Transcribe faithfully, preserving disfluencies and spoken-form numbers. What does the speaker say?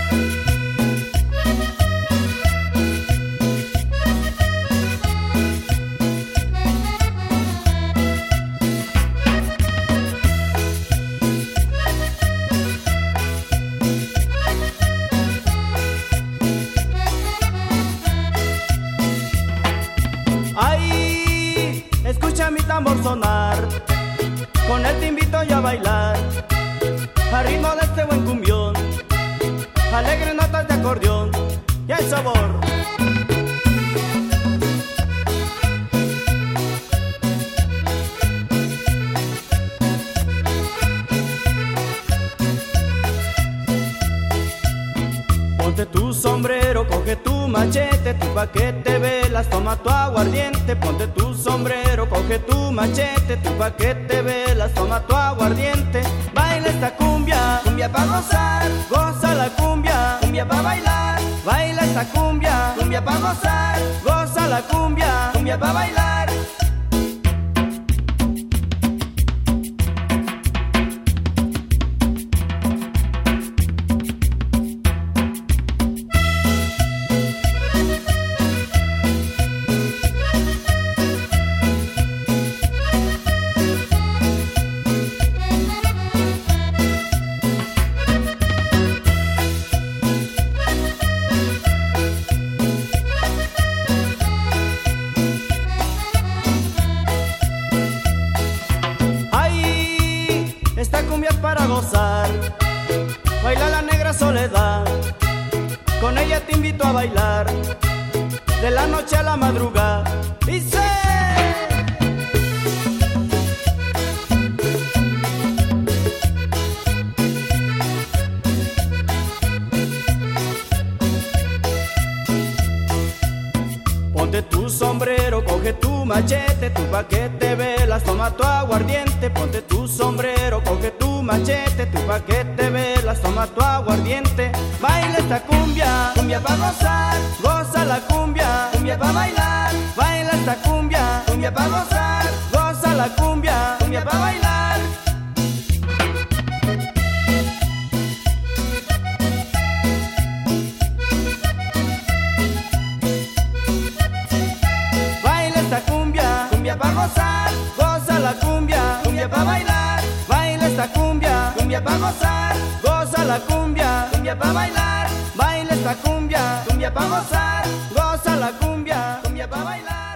Ay, escucha mi tambor sonar, con él te invito yo a bailar, al ritmo de este buen cumbión, alegres notas de acordeón y el sabor. Ponte tu sombrero, coge tu machete, tu paquete, velas, toma tu aguardiente. Ponte tu sombrero, coge tu machete, tu paquete, velas, toma tu aguardiente. Baila esta cumbia, cumbia pa' gozar, goza la cumbia, cumbia pa' bailar. Baila esta cumbia, cumbia pa' gozar, goza la cumbia, cumbia pa' bailar. Esta cumbia es para gozar, baila la negra soledad, con ella te invito a bailar, de la noche a la madrugada. Dice: ponte tu sombrero, coge tu machete, tu paquete, velas, toma tu aguardiente. Ponte tu sombrero, coge tu machete, tu paquete, velas, toma tu aguardiente. Baila esta cumbia, cumbia pa' gozar, goza la cumbia, cumbia pa' bailar. Baila esta cumbia, cumbia pa' gozar, goza la cumbia, cumbia pa' bailar. Esta cumbia, cumbia pa' gozar, goza la cumbia, cumbia pa' bailar. Baila esta cumbia, cumbia pa' gozar, goza la cumbia, cumbia pa' bailar. Baila esta cumbia, cumbia pa' gozar, goza la cumbia, cumbia pa' bailar.